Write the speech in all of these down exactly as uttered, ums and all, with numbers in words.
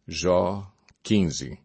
Jó quinze.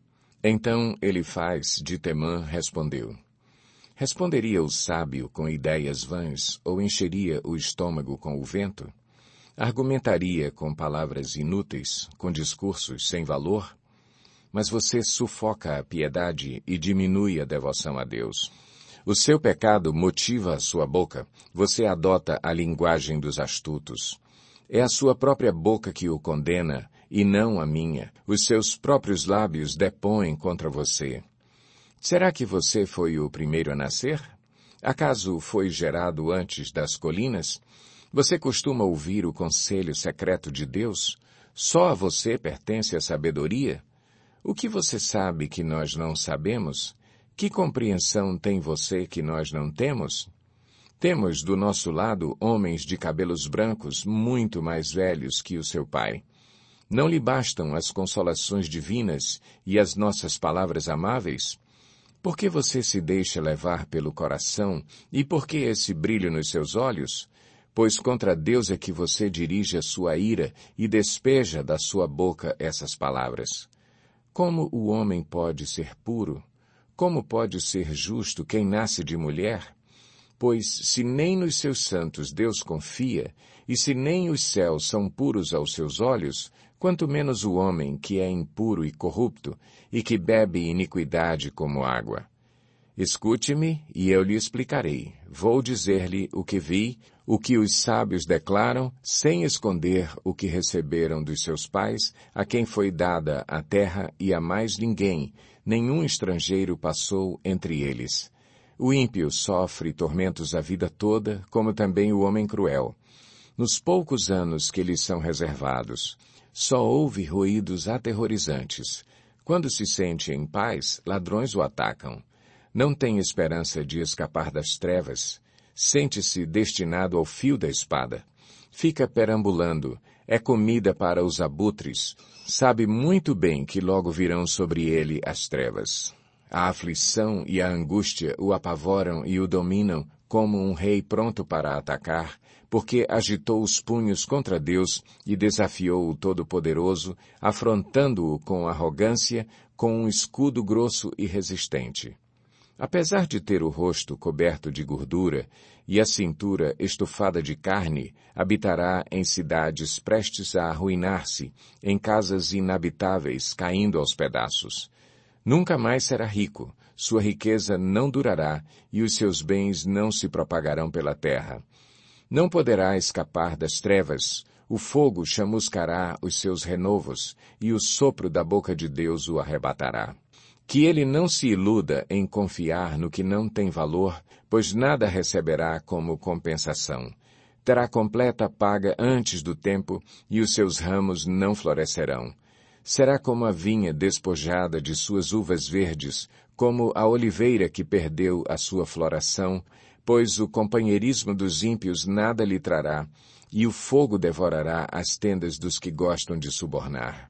Então Elifaz de Temã respondeu: Responderia o sábio com ideias vãs, ou encheria o estômago com o vento? Argumentaria com palavras inúteis, com discursos sem valor? Mas você sufoca a piedade e diminui a devoção a Deus. O seu pecado motiva a sua boca, você adota a linguagem dos astutos. É a sua própria boca que o condena, e não a minha. Os seus próprios lábios depõem contra você. Será que você foi o primeiro a nascer? Acaso foi gerado antes das colinas? Você costuma ouvir o conselho secreto de Deus? Só a você pertence a sabedoria? O que você sabe que nós não sabemos? Que compreensão tem você que nós não temos? Temos do nosso lado homens de cabelos brancos muito mais velhos que o seu pai. Não lhe bastam as consolações divinas e as nossas palavras amáveis? Por que você se deixa levar pelo coração e por que esse brilho nos seus olhos? Pois contra Deus é que você dirige a sua ira e despeja da sua boca essas palavras. Como o homem pode ser puro? Como pode ser justo quem nasce de mulher? Pois se nem nos seus santos Deus confia, e se nem os céus são puros aos seus olhos, quanto menos o homem que é impuro e corrupto, e que bebe iniquidade como água. Escute-me, e eu lhe explicarei. Vou dizer-lhe o que vi, o que os sábios declaram, sem esconder o que receberam dos seus pais, a quem foi dada a terra e a mais ninguém, nenhum estrangeiro passou entre eles. O ímpio sofre tormentos a vida toda, como também o homem cruel. Nos poucos anos que lhes são reservados, só ouve ruídos aterrorizantes. Quando se sente em paz, ladrões o atacam. Não tem esperança de escapar das trevas. Sente-se destinado ao fio da espada. Fica perambulando. É comida para os abutres. Sabe muito bem que logo virão sobre ele as trevas. A aflição e a angústia o apavoram e o dominam como um rei pronto para atacar, porque agitou os punhos contra Deus e desafiou o Todo-Poderoso, afrontando-o com arrogância, com um escudo grosso e resistente. Apesar de ter o rosto coberto de gordura e a cintura estufada de carne, habitará em cidades prestes a arruinar-se, em casas inabitáveis caindo aos pedaços. Nunca mais será rico, sua riqueza não durará e os seus bens não se propagarão pela terra. Não poderá escapar das trevas, o fogo chamuscará os seus renovos e o sopro da boca de Deus o arrebatará. Que ele não se iluda em confiar no que não tem valor, pois nada receberá como compensação. Terá completa paga antes do tempo e os seus ramos não florescerão. Será como a vinha despojada de suas uvas verdes, como a oliveira que perdeu a sua floração, pois o companheirismo dos ímpios nada lhe trará, e o fogo devorará as tendas dos que gostam de subornar.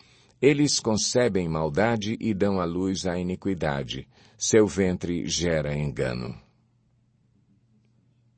Eles concebem maldade e dão à luz a iniquidade. Seu ventre gera engano.